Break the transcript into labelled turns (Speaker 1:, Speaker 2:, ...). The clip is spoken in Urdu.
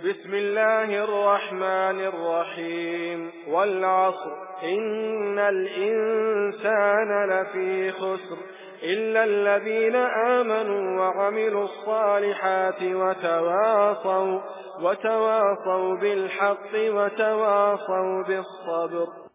Speaker 1: بسم الله الرحمن الرحيم والعصر إن الإنسان لفي خسر إلا الذين آمنوا وعملوا الصالحات وتواصوا بالحق وتواصوا بالصبر.